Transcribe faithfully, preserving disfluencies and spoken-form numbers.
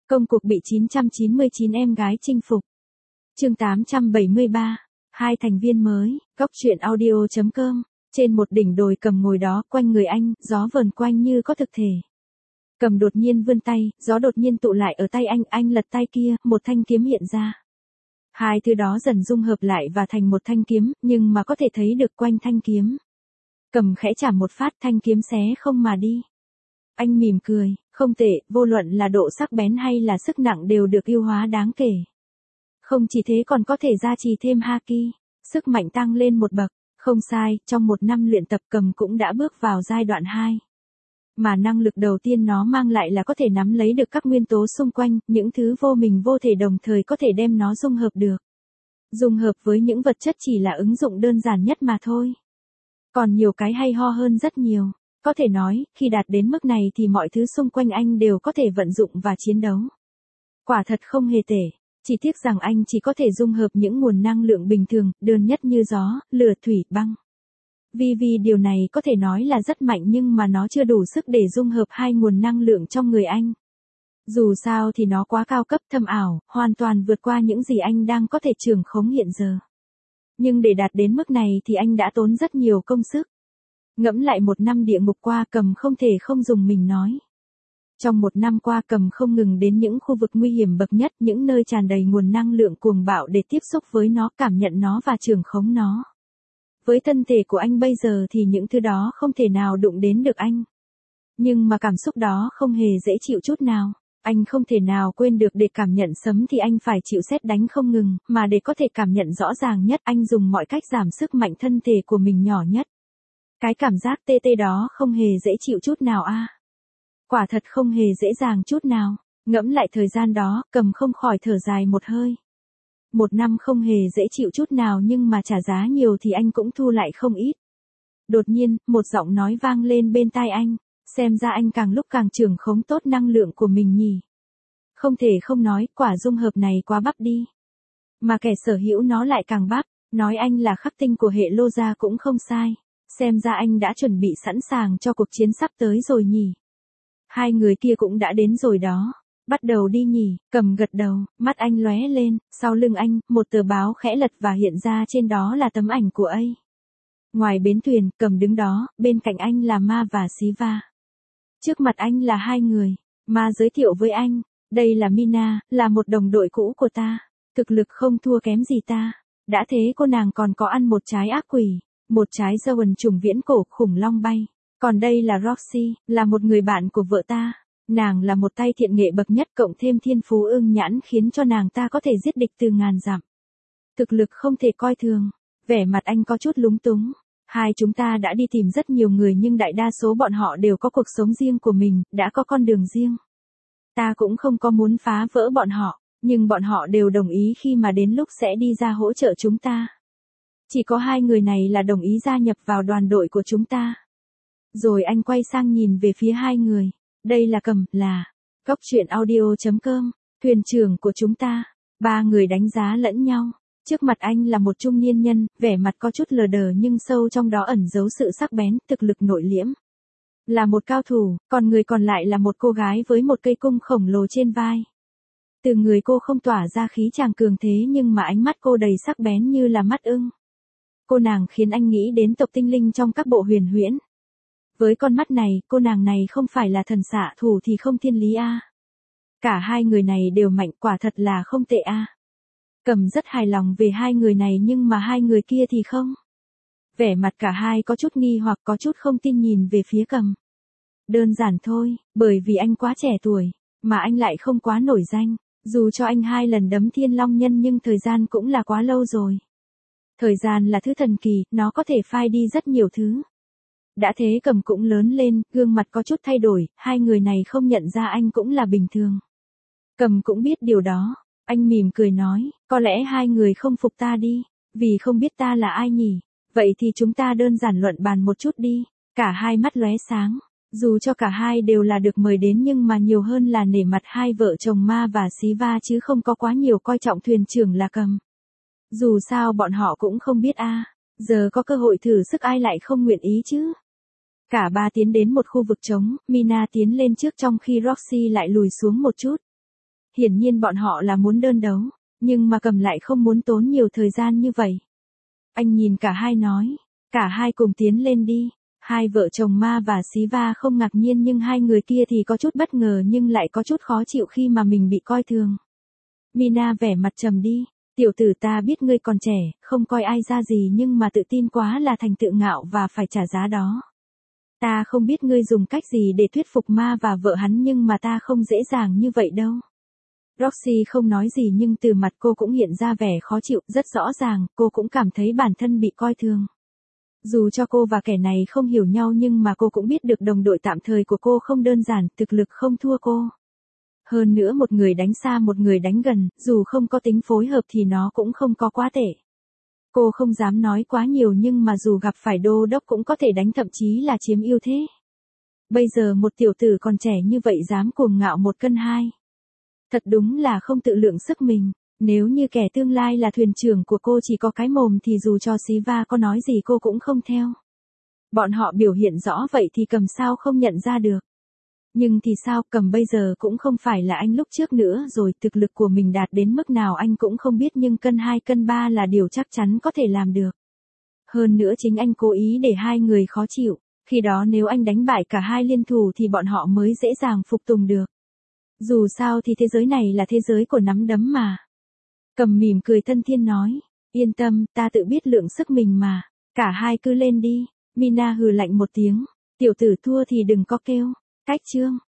Công cuộc bị chín trăm chín mươi chín em gái chinh phục. Chương tám trăm bảy mươi ba. Hai thành viên mới, Cóc truyện audio chấm com. Trên một đỉnh đồi Cầm ngồi đó, quanh người anh, gió vờn quanh như có thực thể. Cầm đột nhiên vươn tay, gió đột nhiên tụ lại ở tay anh, anh lật tay kia, một thanh kiếm hiện ra. Hai thứ đó dần dung hợp lại và thành một thanh kiếm, nhưng mà có thể thấy được quanh thanh kiếm. Cầm khẽ chạm một phát, thanh kiếm xé không mà đi. Anh mỉm cười, không tệ, vô luận là độ sắc bén hay là sức nặng đều được ưu hóa đáng kể. Không chỉ thế còn có thể gia trì thêm haki, sức mạnh tăng lên một bậc. Không sai, trong một năm luyện tập Cầm cũng đã bước vào giai đoạn hai. Mà năng lực đầu tiên nó mang lại là có thể nắm lấy được các nguyên tố xung quanh, những thứ vô mình vô thể đồng thời có thể đem nó dung hợp được. Dung hợp với những vật chất chỉ là ứng dụng đơn giản nhất mà thôi. Còn nhiều cái hay ho hơn rất nhiều. Có thể nói, khi đạt đến mức này thì mọi thứ xung quanh anh đều có thể vận dụng và chiến đấu. Quả thật không hề tệ. Chỉ tiếc rằng anh chỉ có thể dung hợp những nguồn năng lượng bình thường, đơn nhất như gió, lửa, thủy, băng. Vì vì điều này có thể nói là rất mạnh nhưng mà nó chưa đủ sức để dung hợp hai nguồn năng lượng trong người anh. Dù sao thì nó quá cao cấp thâm ảo, hoàn toàn vượt qua những gì anh đang có thể trưởng khống hiện giờ. Nhưng để đạt đến mức này thì anh đã tốn rất nhiều công sức. Ngẫm lại một năm địa ngục qua Cầm không thể không dùng mình nói. Trong một năm qua Cầm không ngừng đến những khu vực nguy hiểm bậc nhất, những nơi tràn đầy nguồn năng lượng cuồng bạo để tiếp xúc với nó, cảm nhận nó và trưởng khống nó. Với thân thể của anh bây giờ thì những thứ đó không thể nào đụng đến được anh. Nhưng mà cảm xúc đó không hề dễ chịu chút nào. Anh không thể nào quên được để cảm nhận sấm thì anh phải chịu sét đánh không ngừng, mà để có thể cảm nhận rõ ràng nhất anh dùng mọi cách giảm sức mạnh thân thể của mình nhỏ nhất. Cái cảm giác tê tê đó không hề dễ chịu chút nào a. À. Quả thật không hề dễ dàng chút nào. Ngẫm lại thời gian đó, Cầm không khỏi thở dài một hơi. Một năm không hề dễ chịu chút nào nhưng mà trả giá nhiều thì anh cũng thu lại không ít. Đột nhiên, một giọng nói vang lên bên tai anh. Xem ra anh càng lúc càng trưởng khống tốt năng lượng của mình nhỉ. Không thể không nói, quả dung hợp này quá bắp đi. Mà kẻ sở hữu nó lại càng bắp. Nói anh là khắc tinh của hệ lô gia cũng không sai. Xem ra anh đã chuẩn bị sẵn sàng cho cuộc chiến sắp tới rồi nhỉ. Hai người kia cũng đã đến rồi đó. Bắt đầu đi nhỉ. Cầm gật đầu, mắt anh lóe lên, sau lưng anh, một tờ báo khẽ lật và hiện ra trên đó là tấm ảnh của A. Ngoài bến thuyền, Cầm đứng đó, bên cạnh anh là Ma và Siva. Trước mặt anh là hai người. Ma giới thiệu với anh, đây là Mina, là một đồng đội cũ của ta. Thực lực không thua kém gì ta. Đã thế cô nàng còn có ăn một trái ác quỷ, một trái Rowan trùng viễn cổ khủng long bay. Còn đây là Roxy, là một người bạn của vợ ta. Nàng là một tay thiện nghệ bậc nhất cộng thêm thiên phú ương nhãn khiến cho nàng ta có thể giết địch từ ngàn dặm. Thực lực không thể coi thường. Vẻ mặt anh có chút lúng túng. Hai chúng ta đã đi tìm rất nhiều người nhưng đại đa số bọn họ đều có cuộc sống riêng của mình, đã có con đường riêng. Ta cũng không có muốn phá vỡ bọn họ, nhưng bọn họ đều đồng ý khi mà đến lúc sẽ đi ra hỗ trợ chúng ta. Chỉ có hai người này là đồng ý gia nhập vào đoàn đội của chúng ta. Rồi anh quay sang nhìn về phía hai người. Đây là Cầm, là Cóc truyện audio chấm com, thuyền trưởng của chúng ta. Ba người đánh giá lẫn nhau. Trước mặt anh là một trung niên nhân, vẻ mặt có chút lờ đờ nhưng sâu trong đó ẩn giấu sự sắc bén, thực lực nội liễm. Là một cao thủ, còn người còn lại là một cô gái với một cây cung khổng lồ trên vai. Từ người cô không tỏa ra khí chàng cường thế nhưng mà ánh mắt cô đầy sắc bén như là mắt ưng. Cô nàng khiến anh nghĩ đến tộc tinh linh trong các bộ huyền huyễn. Với con mắt này, cô nàng này không phải là thần xạ thủ thì không thiên lý a. Cả hai người này đều mạnh, quả thật là không tệ a. Cầm rất hài lòng về hai người này nhưng mà hai người kia thì không. Vẻ mặt cả hai có chút nghi hoặc có chút không tin nhìn về phía Cầm. Đơn giản thôi, bởi vì anh quá trẻ tuổi, mà anh lại không quá nổi danh. Dù cho anh hai lần đấm thiên long nhân nhưng thời gian cũng là quá lâu rồi. Thời gian là thứ thần kỳ, nó có thể phai đi rất nhiều thứ. Đã thế Cầm cũng lớn lên, gương mặt có chút thay đổi, hai người này không nhận ra anh cũng là bình thường. Cầm cũng biết điều đó, anh mỉm cười nói, có lẽ hai người không phục ta đi, vì không biết ta là ai nhỉ, vậy thì chúng ta đơn giản luận bàn một chút đi. Cả hai mắt lóe sáng, dù cho cả hai đều là được mời đến nhưng mà nhiều hơn là nể mặt hai vợ chồng Ma và Siva chứ không có quá nhiều coi trọng thuyền trưởng là Cầm. Dù sao bọn họ cũng không biết a, giờ có cơ hội thử sức ai lại không nguyện ý chứ. Cả ba tiến đến một khu vực trống, Mina tiến lên trước trong khi Roxy lại lùi xuống một chút. hiển nhiên bọn họ là muốn đơn đấu, nhưng mà Cầm lại không muốn tốn nhiều thời gian như vậy. Anh nhìn cả hai nói, cả hai cùng tiến lên đi. Hai vợ chồng Ma và Siva không ngạc nhiên nhưng hai người kia thì có chút bất ngờ nhưng lại có chút khó chịu khi mà mình bị coi thường. Mina vẻ mặt trầm đi, tiểu tử ta biết ngươi còn trẻ, không coi ai ra gì nhưng mà tự tin quá là thành tự ngạo và phải trả giá đó. Ta không biết ngươi dùng cách gì để thuyết phục Ma và vợ hắn nhưng mà ta không dễ dàng như vậy đâu. Roxy không nói gì nhưng từ mặt cô cũng hiện ra vẻ khó chịu, rất rõ ràng, cô cũng cảm thấy bản thân bị coi thường. Dù cho cô và kẻ này không hiểu nhau nhưng mà cô cũng biết được đồng đội tạm thời của cô không đơn giản, thực lực không thua cô. Hơn nữa một người đánh xa một người đánh gần, dù không có tính phối hợp thì nó cũng không có quá tệ. Cô không dám nói quá nhiều nhưng mà dù gặp phải đô đốc cũng có thể đánh thậm chí là chiếm ưu thế. Bây giờ một tiểu tử còn trẻ như vậy dám cuồng ngạo một cân hai. Thật đúng là không tự lượng sức mình. Nếu như kẻ tương lai là thuyền trưởng của cô chỉ có cái mồm thì dù cho Siva có nói gì cô cũng không theo. Bọn họ biểu hiện rõ vậy thì Cầm sao không nhận ra được. Nhưng thì sao, Cầm bây giờ cũng không phải là anh lúc trước nữa rồi, thực lực của mình đạt đến mức nào anh cũng không biết nhưng cân hai cân ba là điều chắc chắn có thể làm được. Hơn nữa chính anh cố ý để hai người khó chịu, khi đó nếu anh đánh bại cả hai liên thủ thì bọn họ mới dễ dàng phục tùng được. Dù sao thì thế giới này là thế giới của nắm đấm mà. Cầm mỉm cười thân thiên nói, yên tâm, ta tự biết lượng sức mình mà, cả hai cứ lên đi. Mina hừ lạnh một tiếng, tiểu tử thua thì đừng có kêu, cách chương.